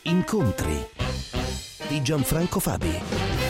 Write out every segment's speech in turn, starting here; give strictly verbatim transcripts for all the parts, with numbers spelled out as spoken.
Incontri di Gianfranco Fabi.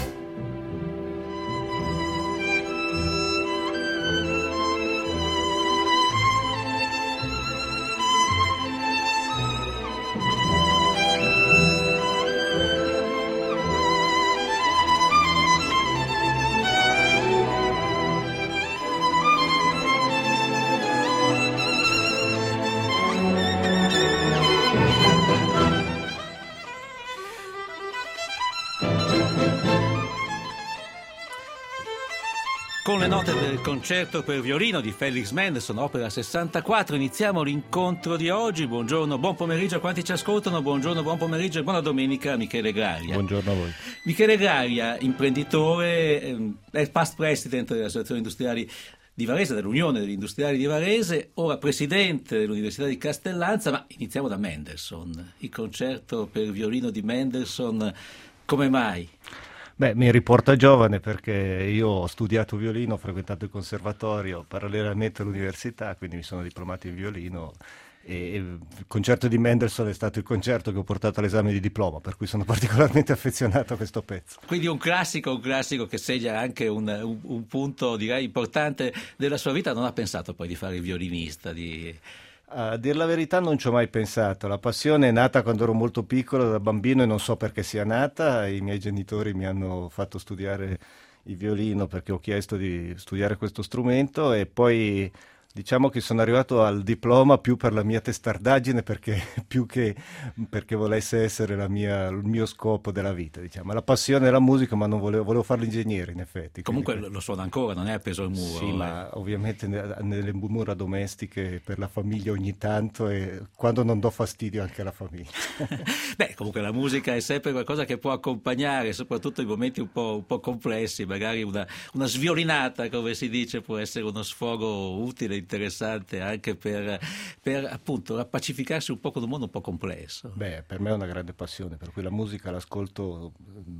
Con le note del concerto per violino di Felix Mendelssohn, opera sessantaquattro, iniziamo l'incontro di oggi. Buongiorno, buon pomeriggio a quanti ci ascoltano, buongiorno, buon pomeriggio e buona domenica a Michele Graglia. Buongiorno a voi. Michele Graglia, imprenditore, è past president delle associazioni industriali di Varese, dell'Unione degli Industriali di Varese, ora presidente dell'Università di Castellanza, ma iniziamo da Mendelssohn. Il concerto per violino di Mendelssohn, come mai? Beh, mi riporta giovane perché io ho studiato violino, ho frequentato il conservatorio parallelamente all'università, quindi mi sono diplomato in violino e il concerto di Mendelssohn è stato il concerto che ho portato all'esame di diploma, per cui sono particolarmente affezionato a questo pezzo. Quindi un classico, un classico che segna anche un, un, un punto, direi, importante della sua vita. Non ha pensato poi di fare il violinista, di... A dir la verità non ci ho mai pensato, la passione è nata quando ero molto piccolo, da bambino, e non so perché sia nata. I miei genitori mi hanno fatto studiare il violino perché ho chiesto di studiare questo strumento e poi diciamo che sono arrivato al diploma più per la mia testardaggine perché, più che perché volesse essere la mia, il mio scopo della vita, diciamo. La passione della musica, ma non volevo, volevo fare l'ingegnere in effetti. Comunque quindi... lo suona ancora, non è appeso al muro. Sì, eh. ma ovviamente nelle mura domestiche per la famiglia ogni tanto e quando non do fastidio anche alla famiglia. Beh, comunque la musica è sempre qualcosa che può accompagnare, soprattutto in momenti un po', un po' complessi, magari una, una sviolinata, come si dice, può essere uno sfogo utile, interessante anche per, per appunto appacificarsi un po' con un mondo un po' complesso. Beh, per me è una grande passione, per cui la musica l'ascolto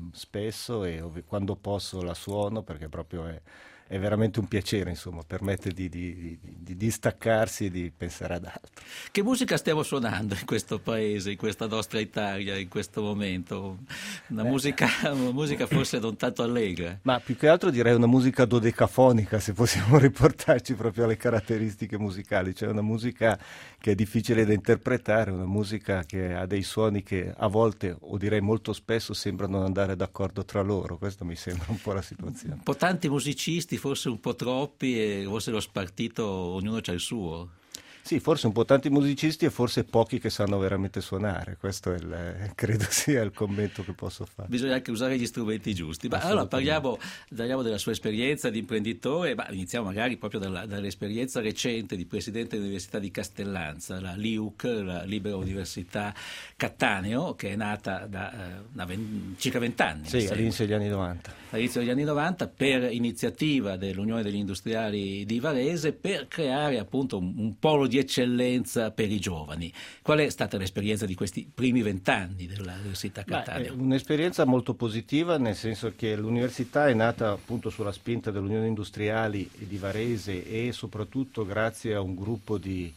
spesso e ov- quando posso la suono perché proprio è, è veramente un piacere, insomma, permette di, di, di, di distaccarsi e di pensare ad altro. Che musica stiamo suonando in questo paese, in questa nostra Italia, in questo momento? Una, musica, una musica forse non tanto allegra. Ma più che altro direi una musica dodecafonica, se possiamo riportarci proprio alle caratteristiche musicali, cioè una musica che è difficile da interpretare, una musica che ha dei suoni che a volte, o direi molto spesso, sembrano non andare d'accordo tra loro. Questo mi sembra un po' la situazione. Un po' tanti musicisti, forse un po' troppi, e forse lo spartito, ognuno c'ha il suo. Sì, forse un po' tanti musicisti e forse pochi che sanno veramente suonare, questo è il, credo sia il commento che posso fare. Bisogna anche usare gli strumenti giusti. Ma allora parliamo, parliamo della sua esperienza di imprenditore, ma iniziamo magari proprio dalla, dall'esperienza recente di presidente dell'Università di Castellanza, la L I U C, la Libera Università Cattaneo, che è nata da, uh, da ven- circa vent'anni. Sì, all'inizio degli anni novanta. All'inizio degli anni novanta, per iniziativa dell'Unione degli Industriali di Varese, per creare appunto un, un polo di eccellenza per i giovani. Qual è stata l'esperienza di questi primi vent'anni dell'Università Cattaneo? Beh, è un'esperienza molto positiva, nel senso che l'università è nata appunto sulla spinta dell'Unione Industriali di Varese e soprattutto grazie a un gruppo di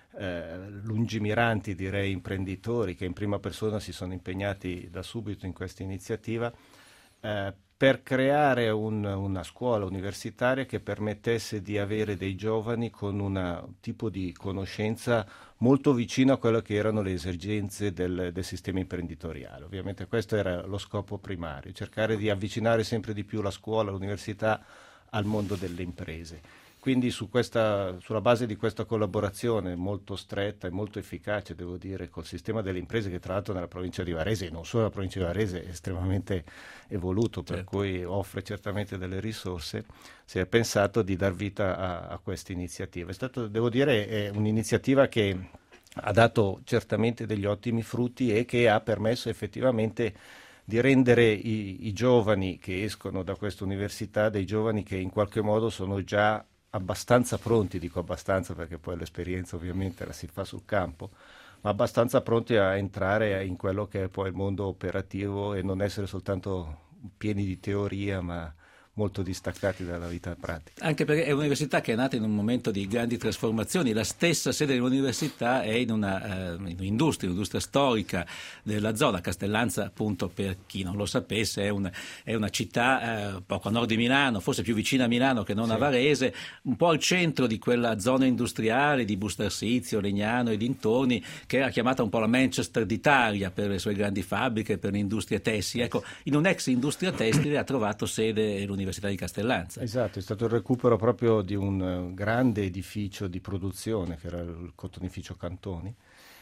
eh, lungimiranti, direi imprenditori, che in prima persona si sono impegnati da subito in questa iniziativa eh, per creare un, una scuola universitaria che permettesse di avere dei giovani con un tipo di conoscenza molto vicino a quello che erano le esigenze del, del sistema imprenditoriale. Ovviamente questo era lo scopo primario, cercare di avvicinare sempre di più la scuola, l'università al mondo delle imprese. Quindi su questa, sulla base di questa collaborazione molto stretta e molto efficace, devo dire, col sistema delle imprese, che tra l'altro nella provincia di Varese, e non solo nella provincia di Varese, è estremamente evoluto, per certo. cui offre certamente delle risorse, si è pensato di dar vita a, a questa iniziativa. È stato, devo dire, è un'iniziativa che ha dato certamente degli ottimi frutti e che ha permesso effettivamente di rendere i, i giovani che escono da questa università dei giovani che in qualche modo sono già abbastanza pronti, dico abbastanza perché poi l'esperienza ovviamente la si fa sul campo, ma abbastanza pronti a entrare in quello che è poi il mondo operativo e non essere soltanto pieni di teoria, ma molto distaccati dalla vita pratica. Anche perché è un'università che è nata in un momento di grandi trasformazioni, la stessa sede dell'università è in una uh, in un'industria, un'industria storica della zona. Castellanza, appunto, per chi non lo sapesse, è, un, è una città uh, poco a nord di Milano, forse più vicina a Milano che non sì. a Varese, un po' al centro di quella zona industriale di Bustarsizio, Legnano e dintorni, che era chiamata un po' la Manchester d'Italia per le sue grandi fabbriche, per le industrie tessili. Ecco, in un'ex industria tessile ha trovato sede l'università Università di Castellanza. Esatto, è stato il recupero proprio di un uh, grande edificio di produzione che era il cotonificio Cantoni,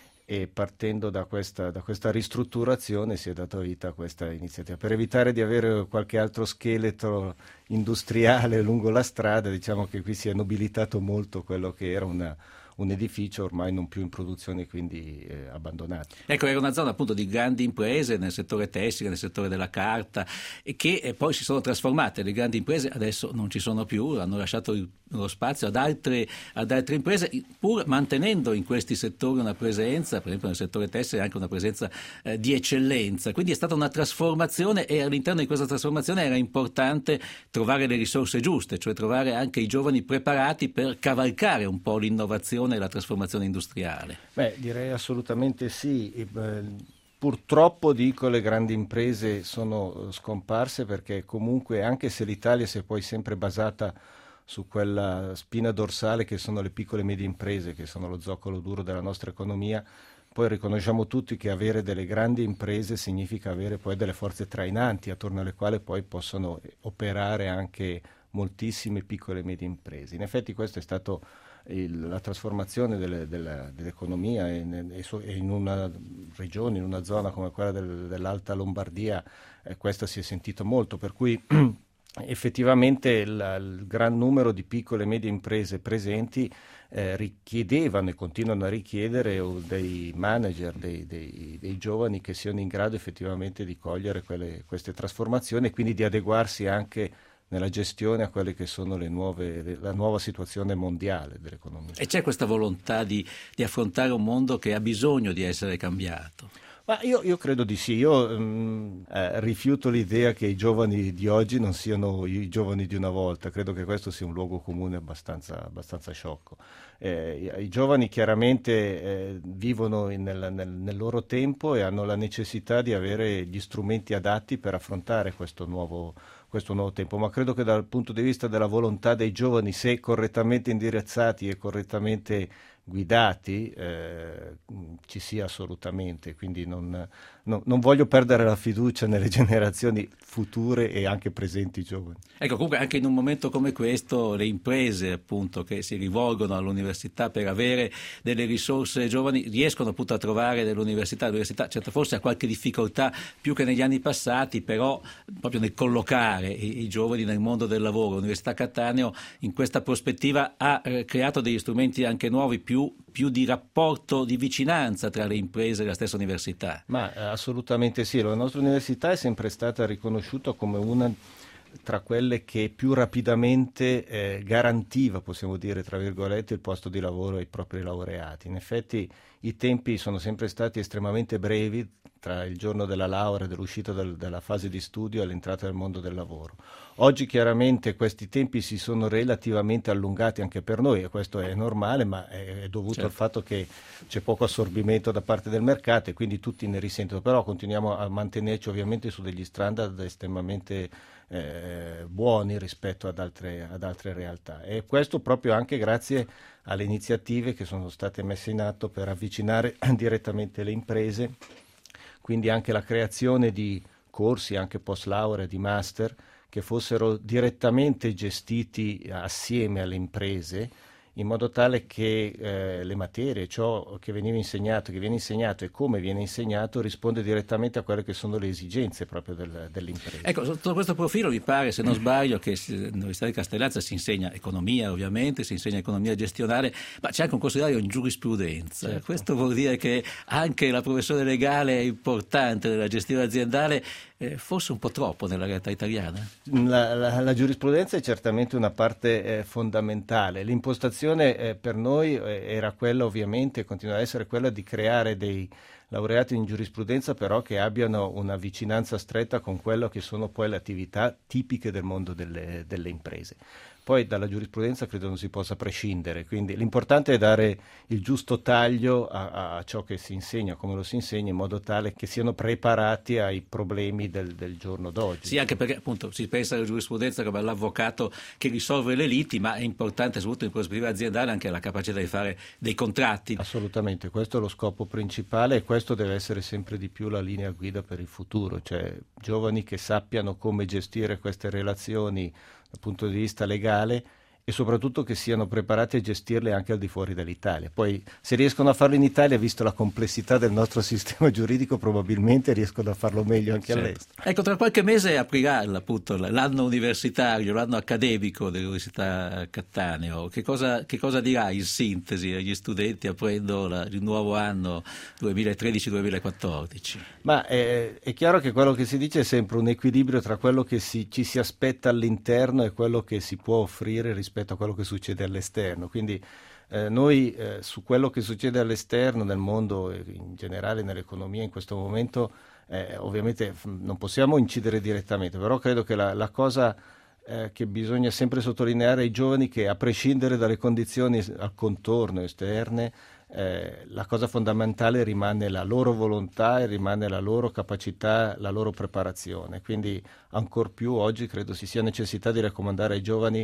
e partendo da questa, da questa ristrutturazione si è data vita a questa iniziativa. Per evitare di avere qualche altro scheletro industriale lungo la strada, diciamo che qui si è nobilitato molto quello che era una un edificio ormai non più in produzione, quindi eh, abbandonato. Ecco, era una zona appunto di grandi imprese nel settore tessile, nel settore della carta, e che eh, poi si sono trasformate. Le grandi imprese adesso non ci sono più, hanno lasciato il, lo spazio ad altre, ad altre imprese, pur mantenendo in questi settori una presenza, per esempio nel settore tessile anche una presenza eh, di eccellenza. Quindi è stata una trasformazione, e all'interno di questa trasformazione era importante trovare le risorse giuste, cioè trovare anche i giovani preparati per cavalcare un po' l'innovazione e la trasformazione industriale. Beh, direi assolutamente sì. E, beh, purtroppo, dico, le grandi imprese sono scomparse, perché comunque, anche se l'Italia si è poi sempre basata su quella spina dorsale che sono le piccole e medie imprese, che sono lo zoccolo duro della nostra economia, poi riconosciamo tutti che avere delle grandi imprese significa avere poi delle forze trainanti attorno alle quali poi possono operare anche moltissime piccole e medie imprese. In effetti questo è stato Il, la trasformazione delle, delle, dell'economia in, in una regione, in una zona come quella del, dell'Alta Lombardia, eh, questo si è sentito molto, per cui effettivamente il, il gran numero di piccole e medie imprese presenti eh, richiedevano e continuano a richiedere o dei manager, dei, dei, dei giovani che siano in grado effettivamente di cogliere quelle, queste trasformazioni e quindi di adeguarsi anche nella gestione a quelle che sono le nuove, la nuova situazione mondiale dell'economia. E c'è questa volontà di, di affrontare un mondo che ha bisogno di essere cambiato? Ma io, io credo di sì, io mh, eh, rifiuto l'idea che i giovani di oggi non siano i giovani di una volta, credo che questo sia un luogo comune abbastanza, abbastanza sciocco. Eh, i, I giovani chiaramente eh, vivono in, nel, nel, nel loro tempo e hanno la necessità di avere gli strumenti adatti per affrontare questo nuovo questo nuovo tempo, ma credo che dal punto di vista della volontà dei giovani, se correttamente indirizzati e correttamente guidati, eh, ci sia assolutamente, quindi non, no, non voglio perdere la fiducia nelle generazioni future e anche presenti giovani. Ecco, comunque anche in un momento come questo le imprese appunto che si rivolgono all'università per avere delle risorse giovani riescono appunto a trovare nell'università, l'università certo forse ha qualche difficoltà più che negli anni passati, però proprio nel collocare i, i giovani nel mondo del lavoro. L'Università Cattaneo in questa prospettiva ha eh, creato degli strumenti anche nuovi, più più di rapporto di vicinanza tra le imprese e la stessa università. Ma eh, assolutamente sì, la nostra università è sempre stata riconosciuta come una tra quelle che più rapidamente eh, garantiva, possiamo dire tra virgolette, il posto di lavoro ai propri laureati. In effetti i tempi sono sempre stati estremamente brevi tra il giorno della laurea, dell'uscita del, della fase di studio e l'entrata nel mondo del lavoro. Oggi chiaramente questi tempi si sono relativamente allungati anche per noi, e questo è normale, ma è, è dovuto certo. al fatto che c'è poco assorbimento da parte del mercato e quindi tutti ne risentono, però continuiamo a mantenerci ovviamente su degli standard estremamente eh, buoni rispetto ad altre, ad altre realtà, e questo proprio anche grazie alle iniziative che sono state messe in atto per avvicinare direttamente le imprese, quindi anche la creazione di corsi anche post laurea, di master, che fossero direttamente gestiti assieme alle imprese, in modo tale che eh, le materie, ciò che veniva insegnato, che viene insegnato e come viene insegnato risponde direttamente a quelle che sono le esigenze proprio del, dell'impresa. Ecco, sotto questo profilo mi pare, se non sbaglio, che all'Università di Castellanza si insegna economia, ovviamente, si insegna economia gestionale, ma c'è anche un corso di laurea in giurisprudenza. Certo. Questo vuol dire che anche la professione legale è importante nella gestione aziendale, eh, forse un po' troppo nella realtà italiana? La, la, la giurisprudenza è certamente una parte eh, fondamentale. L'impostazione l'ambizione eh, per noi eh, era quella, ovviamente, continua ad essere quella di creare dei laureati in giurisprudenza però che abbiano una vicinanza stretta con quello che sono poi le attività tipiche del mondo delle, delle imprese. Poi dalla giurisprudenza credo non si possa prescindere, quindi l'importante è dare il giusto taglio a, a ciò che si insegna, come lo si insegna, in modo tale che siano preparati ai problemi del, del giorno d'oggi. Sì, anche perché appunto si pensa alla giurisprudenza come all'avvocato che risolve le liti, ma è importante soprattutto in prospettiva aziendale anche la capacità di fare dei contratti. Assolutamente, questo è lo scopo principale e questo deve essere sempre di più la linea guida per il futuro, cioè giovani che sappiano come gestire queste relazioni dal punto di vista legale e soprattutto che siano preparati a gestirle anche al di fuori dall'Italia. Poi se riescono a farlo in Italia, visto la complessità del nostro sistema giuridico, probabilmente riescono a farlo meglio anche certo. all'estero. Ecco, tra qualche mese aprirà appunto l'anno universitario, l'anno accademico dell'Università Cattaneo. Che cosa, che cosa dirà in sintesi agli studenti aprendo la, il nuovo anno duemilatredici duemilaquattordici? Ma è, è chiaro che quello che si dice è sempre un equilibrio tra quello che si, ci si aspetta all'interno e quello che si può offrire rispetto a quello che succede all'esterno. Quindi eh, noi eh, su quello che succede all'esterno, nel mondo e in generale nell'economia in questo momento, eh, ovviamente non possiamo incidere direttamente, però credo che la, la cosa eh, che bisogna sempre sottolineare ai giovani che, a prescindere dalle condizioni al contorno esterne, Eh, la cosa fondamentale rimane la loro volontà e rimane la loro capacità, la loro preparazione. Quindi ancor più oggi credo si sia necessità di raccomandare ai giovani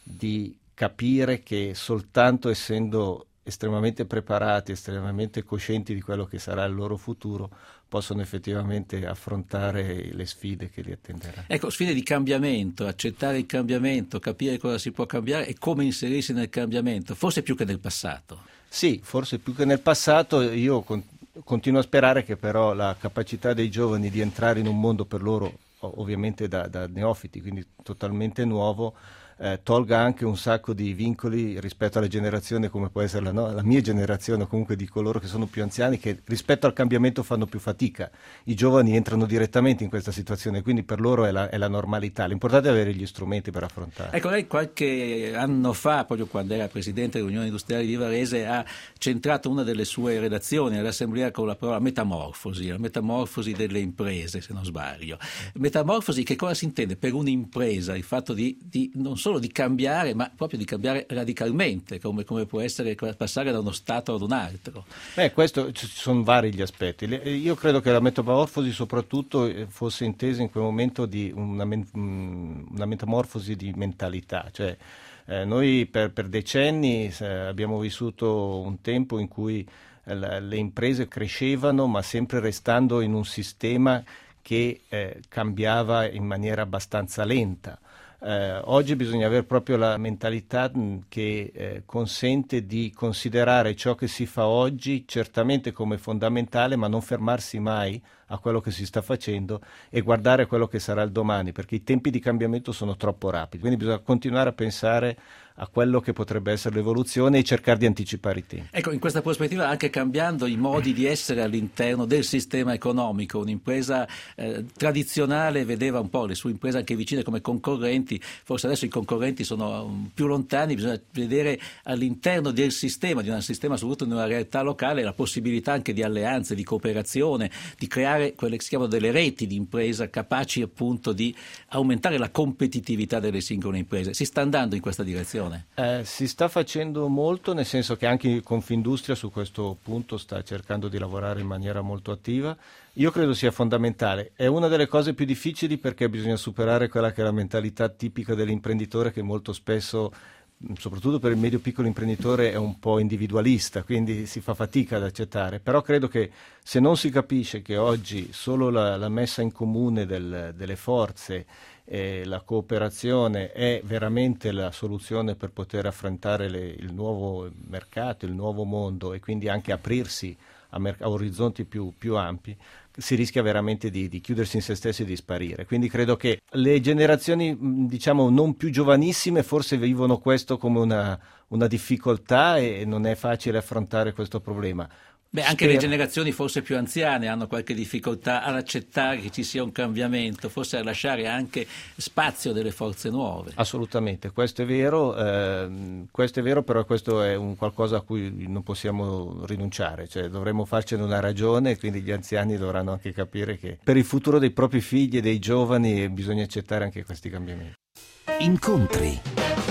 di capire che soltanto essendo estremamente preparati, estremamente coscienti di quello che sarà il loro futuro, possono effettivamente affrontare le sfide che li attenderanno. Ecco, sfide di cambiamento, accettare il cambiamento, capire cosa si può cambiare e come inserirsi nel cambiamento, forse più che nel passato. Sì, forse più che nel passato. Io con, continuo a sperare che però la capacità dei giovani di entrare in un mondo per loro ovviamente da, da neofiti, quindi totalmente nuovo, eh, tolga anche un sacco di vincoli rispetto alle generazioni come può essere la, no, la mia generazione o comunque di coloro che sono più anziani, che rispetto al cambiamento fanno più fatica. I giovani entrano direttamente in questa situazione, quindi per loro è la, è la normalità. L'importante è avere gli strumenti per affrontare. Ecco, lei qualche anno fa, proprio quando era presidente dell'Unione Industriale di Varese, ha centrato una delle sue relazioni all'Assemblea con la parola metamorfosi, la metamorfosi delle imprese, se non sbaglio. Metamorfosi, che cosa si intende per un'impresa? Il fatto di, di non solo di cambiare, ma proprio di cambiare radicalmente, come, come può essere passare da uno stato ad un altro. Beh, questo ci sono vari gli aspetti. Io credo che la metamorfosi soprattutto fosse intesa in quel momento di una, una metamorfosi di mentalità, cioè eh, noi per, per decenni eh, abbiamo vissuto un tempo in cui eh, le imprese crescevano, ma sempre restando in un sistema che eh, cambiava in maniera abbastanza lenta. Eh, oggi bisogna avere proprio la mentalità mh, che eh, consente di considerare ciò che si fa oggi certamente come fondamentale, ma non fermarsi mai a quello che si sta facendo e guardare quello che sarà il domani, perché i tempi di cambiamento sono troppo rapidi, quindi bisogna continuare a pensare a quello che potrebbe essere l'evoluzione e cercare di anticipare i tempi. Ecco, in questa prospettiva anche cambiando i modi di essere all'interno del sistema economico, un'impresa eh, tradizionale vedeva un po' le sue imprese anche vicine come concorrenti, forse adesso i concorrenti sono um, più lontani, bisogna vedere all'interno del sistema, di un sistema soprattutto in una realtà locale, la possibilità anche di alleanze, di cooperazione, di creare quelle che si chiamano delle reti di impresa capaci appunto di aumentare la competitività delle singole imprese. Si sta andando in questa direzione? Eh, si sta facendo molto, nel senso che anche Confindustria su questo punto sta cercando di lavorare in maniera molto attiva. Io credo sia fondamentale. È una delle cose più difficili perché bisogna superare quella che è la mentalità tipica dell'imprenditore, che molto spesso, soprattutto per il medio-piccolo imprenditore, è un po' individualista, quindi si fa fatica ad accettare. Però credo che se non si capisce che oggi solo la, la messa in comune del, delle forze e la cooperazione è veramente la soluzione per poter affrontare le, il nuovo mercato, il nuovo mondo e quindi anche aprirsi a, mer- a orizzonti più, più ampi, si rischia veramente di, di chiudersi in se stessi e di sparire. Quindi credo che le generazioni, diciamo, non più giovanissime forse vivono questo come una, una difficoltà e non è facile affrontare questo problema. Beh, anche Spero. le generazioni forse più anziane hanno qualche difficoltà ad accettare che ci sia un cambiamento, forse a lasciare anche spazio delle forze nuove. Assolutamente, questo è vero, ehm, questo è vero, però questo è un qualcosa a cui non possiamo rinunciare, cioè dovremmo farcene una ragione, quindi gli anziani dovranno anche capire che per il futuro dei propri figli e dei giovani bisogna accettare anche questi cambiamenti. Incontri.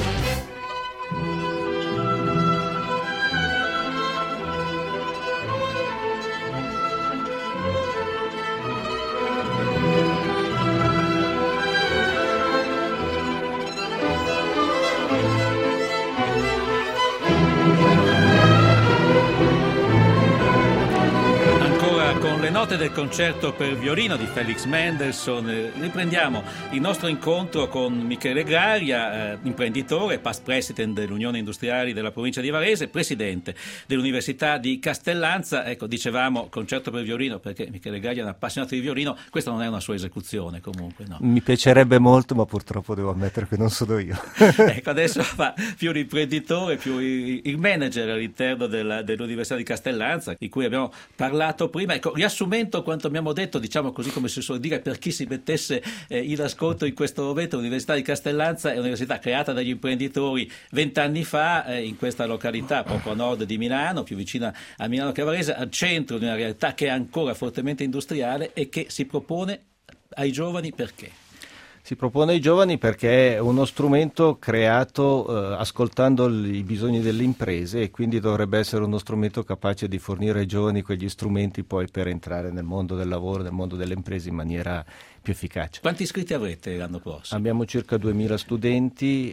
Note del concerto per violino di Felix Mendelssohn. Riprendiamo il nostro incontro con Michele Graria, eh, imprenditore, past president dell'Unione Industriali della provincia di Varese, presidente dell'Università di Castellanza. Ecco, dicevamo concerto per violino perché Michele Graria è un appassionato di violino, questa non è una sua esecuzione comunque, no? Mi piacerebbe molto, ma purtroppo devo ammettere che non sono io. Ecco, adesso fa più l'imprenditore, più il, il manager all'interno della, dell'Università di Castellanza, di cui abbiamo parlato prima. Ecco, riassumendo quanto abbiamo detto, diciamo così come si suol dire, per chi si mettesse eh, in ascolto in questo momento, l'Università di Castellanza è un'università creata dagli imprenditori vent'anni fa eh, in questa località poco a nord di Milano, più vicina a Milano che a Varese, al centro di una realtà che è ancora fortemente industriale e che si propone ai giovani perché? Si propone ai giovani perché è uno strumento creato eh, ascoltando i bisogni delle imprese e quindi dovrebbe essere uno strumento capace di fornire ai giovani quegli strumenti poi per entrare nel mondo del lavoro, nel mondo delle imprese in maniera più efficace. Quanti iscritti avrete l'anno prossimo? Abbiamo circa duemila studenti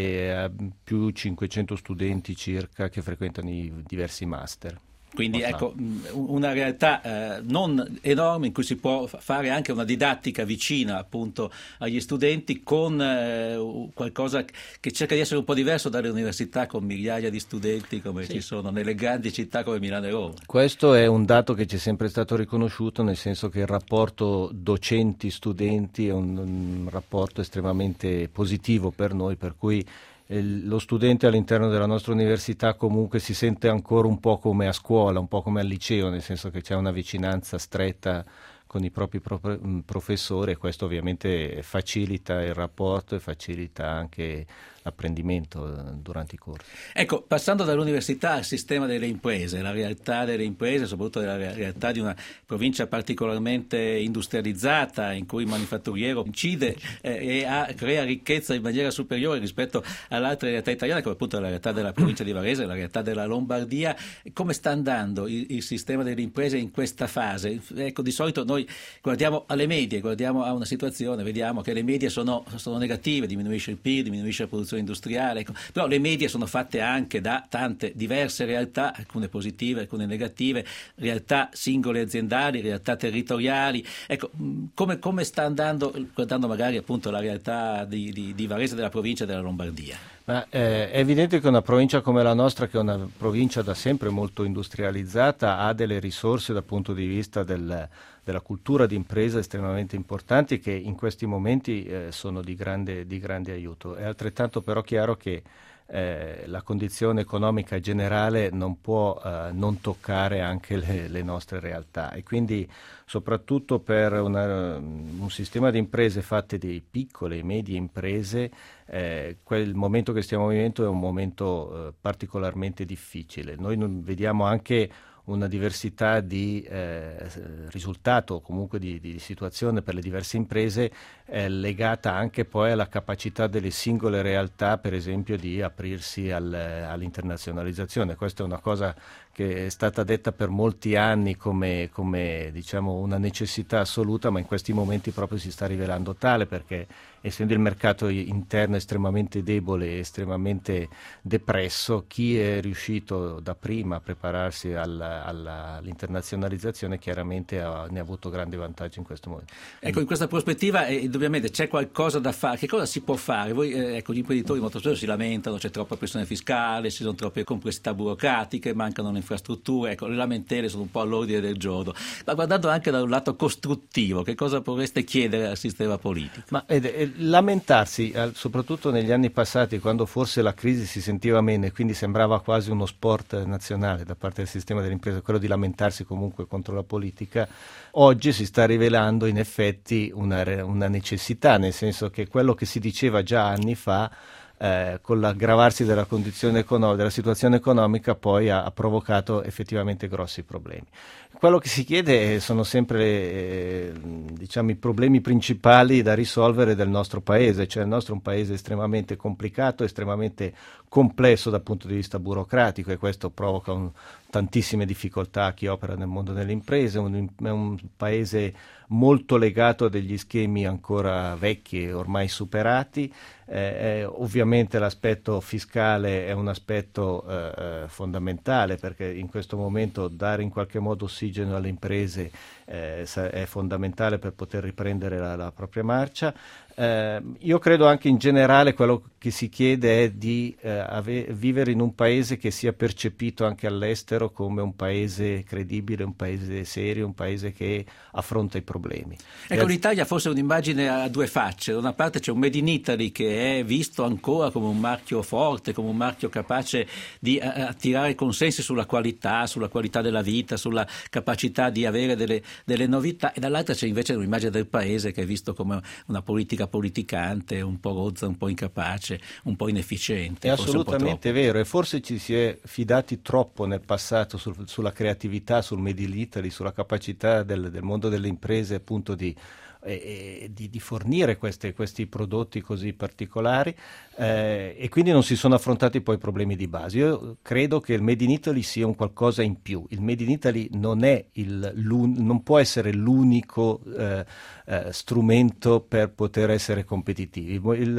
e più cinquecento studenti circa che frequentano i diversi master. Quindi ecco, una realtà eh, non enorme in cui si può fare anche una didattica vicina appunto agli studenti con eh, qualcosa che cerca di essere un po' diverso dalle università con migliaia di studenti come sì. ci sono nelle grandi città come Milano e Roma. Questo è un dato che ci è sempre stato riconosciuto, nel senso che il rapporto docenti-studenti è un, un rapporto estremamente positivo per noi, per cui lo studente all'interno della nostra università comunque si sente ancora un po' come a scuola, un po' come al liceo, nel senso che c'è una vicinanza stretta con i propri pro- professori e questo ovviamente facilita il rapporto e facilita anche l'apprendimento durante i corsi. Ecco, passando dall'università al sistema delle imprese, la realtà delle imprese, soprattutto la realtà di una provincia particolarmente industrializzata in cui il manifatturiero incide eh, e ha, crea ricchezza in maniera superiore rispetto alle altre realtà italiane, come appunto la realtà della provincia di Varese, la realtà della Lombardia. Come sta andando il, il sistema delle imprese in questa fase? Ecco, di solito noi guardiamo alle medie, guardiamo a una situazione, vediamo che le medie sono, sono negative, diminuisce il P I L, diminuisce la produzione industriale, ecco. Però le medie sono fatte anche da tante diverse realtà, alcune positive, alcune negative, realtà singole aziendali, realtà territoriali. Ecco, come, come sta andando, guardando magari appunto la realtà di, di, di Varese, della provincia della Lombardia? Ma, eh, è evidente che una provincia come la nostra, che è una provincia da sempre molto industrializzata, ha delle risorse dal punto di vista del, della cultura di impresa estremamente importanti che in questi momenti eh, sono di grande, di grande aiuto. È altrettanto però chiaro che eh, la condizione economica generale non può eh, non toccare anche le, le nostre realtà e quindi soprattutto per una, un sistema di imprese fatte di piccole e medie imprese, eh, quel momento che stiamo vivendo è un momento eh, particolarmente difficile. Noi non vediamo anche una diversità di eh, risultato, comunque di, di situazione per le diverse imprese, eh, legata anche poi alla capacità delle singole realtà, per esempio, di aprirsi al, all'internazionalizzazione. Questa è una cosa che è stata detta per molti anni come, come diciamo una necessità assoluta, ma in questi momenti proprio si sta rivelando tale, perché essendo il mercato interno estremamente debole e estremamente depresso, chi è riuscito da prima a prepararsi alla, alla, all'internazionalizzazione chiaramente ha, ne ha avuto grandi vantaggi in questo momento. Ecco, in questa prospettiva eh, indubbiamente c'è qualcosa da fare. Che cosa si può fare? Voi, eh, ecco, gli imprenditori molto spesso si lamentano, c'è troppa pressione fiscale, ci sono troppe complessità burocratiche, mancano le infrastrutture, ecco, le lamentele sono un po' all'ordine del giorno, ma guardando anche da un lato costruttivo, che cosa vorreste chiedere al sistema politico? Ma ed, ed, lamentarsi, soprattutto negli anni passati, quando forse la crisi si sentiva meno e quindi sembrava quasi uno sport nazionale da parte del sistema delle imprese, quello di lamentarsi comunque contro la politica, oggi si sta rivelando in effetti una, una necessità, nel senso che quello che si diceva già anni fa, Eh, con l'aggravarsi della condizione economica, della situazione economica, poi ha, ha provocato effettivamente grossi problemi. Quello che si chiede sono sempre eh, diciamo, i problemi principali da risolvere del nostro paese, cioè il nostro è un paese estremamente complicato, estremamente complesso dal punto di vista burocratico, e questo provoca un, tantissime difficoltà a chi opera nel mondo delle imprese, un, è un paese molto legato a degli schemi ancora vecchi e ormai superati. Eh, eh, ovviamente l'aspetto fiscale è un aspetto eh, fondamentale, perché in questo momento dare in qualche modo ossigeno alle imprese eh, è fondamentale per poter riprendere la, la propria marcia. Eh, io credo anche in generale quello che si chiede è di eh, ave- vivere in un paese che sia percepito anche all'estero come un paese credibile, un paese serio, un paese che affronta i problemi. Ecco, l'Italia forse è un'immagine a due facce. Da una parte c'è un Made in Italy che è visto ancora come un marchio forte, come un marchio capace di uh, attirare consensi sulla qualità, sulla qualità della vita, sulla capacità di avere delle, delle novità, e dall'altra c'è invece un'immagine del paese che è visto come una politica politicante, un po' rozza, un po' incapace, un po' inefficiente. È assolutamente vero, e forse ci si è fidati troppo nel passato sul, sulla creatività, sul Made in Italy, sulla capacità del, del mondo delle imprese appunto di E, e di, di fornire queste, questi prodotti così particolari, eh, e quindi non si sono affrontati poi i problemi di base. Io credo che il Made in Italy sia un qualcosa in più. Il Made in Italy non, è il, non può essere l'unico eh, eh, strumento per poter essere competitivi.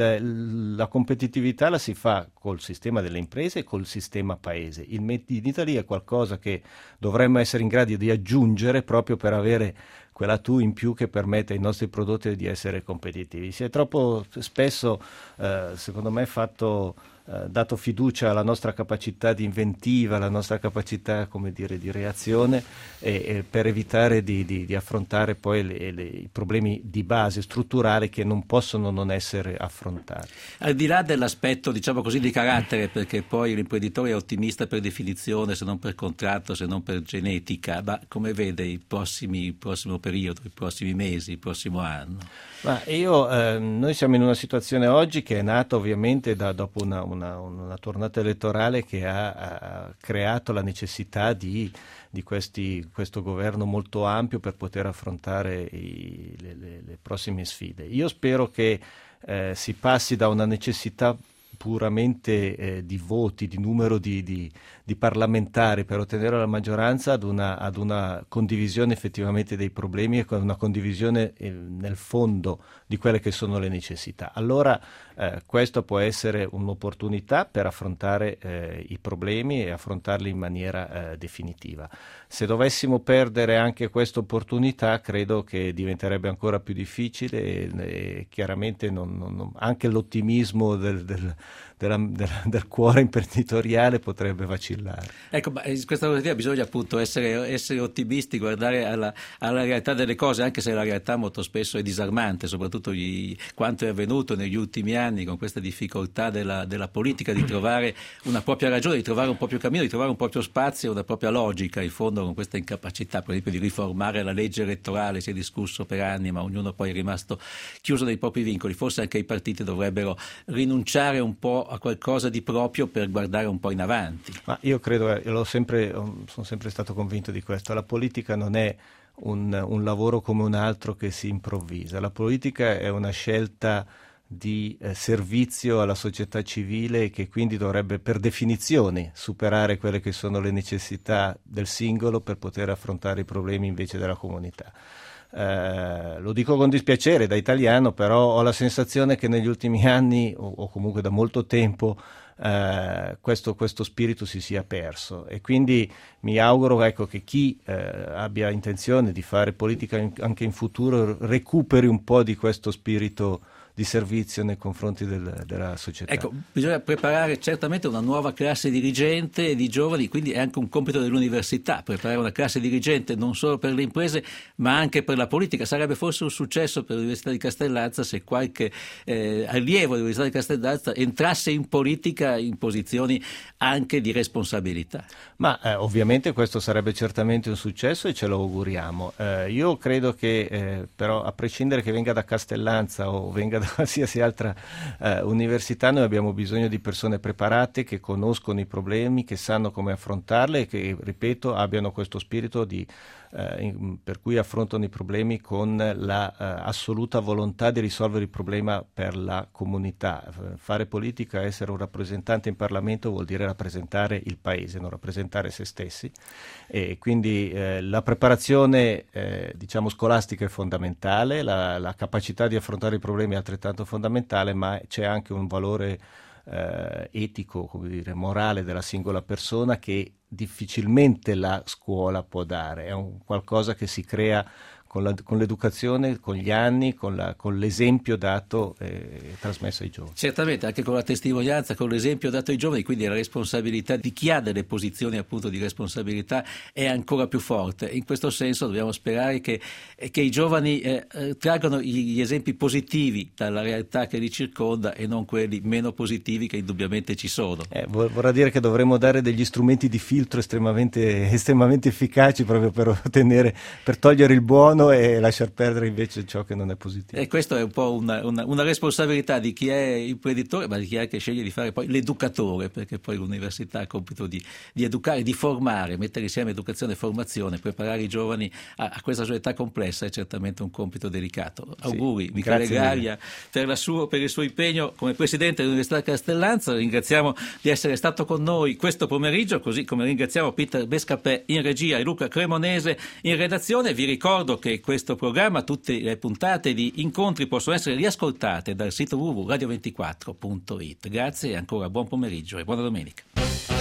Il, la competitività la si fa col sistema delle imprese e col sistema paese. Il Made in Italy è qualcosa che dovremmo essere in grado di aggiungere proprio per avere quella tu in più che permette ai nostri prodotti di essere competitivi. Si è troppo spesso, eh, secondo me, fatto, eh, dato fiducia alla nostra capacità di inventiva, alla nostra capacità, come dire, di reazione, e, e per evitare di, di, di affrontare poi le, le, i problemi di base strutturali che non possono non essere affrontati. Al di là dell'aspetto, diciamo così, di carattere, perché poi l'imprenditore è ottimista per definizione, se non per contratto, se non per genetica, ma come vede i prossimi, il prossimo periodo, i prossimi mesi, il prossimo anno? Ma io, eh, noi siamo in una situazione oggi che è nata ovviamente da, dopo una, una, una tornata elettorale che ha, ha creato la necessità di, di questi, questo governo molto ampio per poter affrontare i, le, le, le prossime sfide. Io spero che eh, si passi da una necessità puramente eh, di voti, di numero di, di, di parlamentari per ottenere la maggioranza ad una, ad una condivisione effettivamente dei problemi e con una condivisione eh, nel fondo di quelle che sono le necessità. Allora eh, questo può essere un'opportunità per affrontare eh, i problemi e affrontarli in maniera eh, definitiva. Se dovessimo perdere anche questa opportunità, credo che diventerebbe ancora più difficile e, e chiaramente non, non, anche l'ottimismo del, del, della, della, del cuore imprenditoriale potrebbe vacillare. Ecco, ma in questa cosa bisogna appunto essere, essere ottimisti, guardare alla, alla realtà delle cose, anche se la realtà molto spesso è disarmante, soprattutto gli, quanto è avvenuto negli ultimi anni con questa difficoltà della, della politica di trovare una propria ragione, di trovare un proprio cammino, di trovare un proprio spazio, una propria logica, in fondo con questa incapacità per esempio di riformare la legge elettorale. Si è discusso per anni, ma ognuno poi è rimasto chiuso nei propri vincoli. Forse anche i partiti dovrebbero rinunciare un po' a qualcosa di proprio per guardare un po' in avanti. Ma io credo, io l'ho sempre, sono sempre stato convinto di questo, la politica non è un, un lavoro come un altro che si improvvisa, la politica è una scelta di eh, servizio alla società civile che quindi dovrebbe per definizione superare quelle che sono le necessità del singolo per poter affrontare i problemi invece della comunità. Eh, lo dico con dispiacere da italiano, però ho la sensazione che negli ultimi anni o, o comunque da molto tempo eh, questo, questo spirito si sia perso, e quindi mi auguro, ecco, che chi eh, abbia intenzione di fare politica in, anche in futuro recuperi un po' di questo spirito di servizio nei confronti del, della società. Ecco, bisogna preparare certamente una nuova classe dirigente di giovani, quindi è anche un compito dell'università, preparare una classe dirigente non solo per le imprese ma anche per la politica. Sarebbe forse un successo per l'Università di Castellanza se qualche eh, allievo dell'Università di Castellanza entrasse in politica in posizioni anche di responsabilità. Ma eh, ovviamente questo sarebbe certamente un successo e ce lo auguriamo. Eh, io credo che eh, però, a prescindere che venga da Castellanza o venga da qualsiasi altra eh, università, noi abbiamo bisogno di persone preparate che conoscono i problemi, che sanno come affrontarli e che, ripeto, abbiano questo spirito di eh, in, per cui affrontano i problemi con la eh, assoluta volontà di risolvere il problema per la comunità. Fare politica, essere un rappresentante in Parlamento vuol dire rappresentare il paese, non rappresentare se stessi, e quindi eh, la preparazione eh, diciamo scolastica è fondamentale, la, la capacità di affrontare i problemi è altrettanto fondamentale, ma c'è anche un valore eh, etico, come dire, morale della singola persona che difficilmente la scuola può dare. È un qualcosa che si crea con, la, con l'educazione, con gli anni, con, la, con l'esempio dato e trasmesso ai giovani. Certamente, anche con la testimonianza, con l'esempio dato ai giovani, quindi la responsabilità di chi ha delle posizioni appunto di responsabilità è ancora più forte. In questo senso dobbiamo sperare che, che i giovani eh, traggano gli esempi positivi dalla realtà che li circonda e non quelli meno positivi che indubbiamente ci sono. Eh, vorrà dire che dovremmo dare degli strumenti di filtro estremamente, estremamente efficaci proprio per ottenere, per togliere il buono e lasciar perdere invece ciò che non è positivo. E questo è un po' una, una, una responsabilità di chi è imprenditore, ma di chi anche sceglie di fare poi l'educatore, perché poi l'università ha il compito di, di educare, di formare, mettere insieme educazione e formazione, preparare i giovani a, a questa società complessa è certamente un compito delicato. Auguri, sì, Michele Graglia, per, la suo, per il suo impegno come presidente dell'Università Castellanza. Ringraziamo di essere stato con noi questo pomeriggio, così come ringraziamo Peter Bescapè in regia e Luca Cremonese in redazione. Vi ricordo che questo programma, tutte le puntate di Incontri possono essere riascoltate dal sito w w w punto radio ventiquattro punto it. Grazie e ancora buon pomeriggio e buona domenica.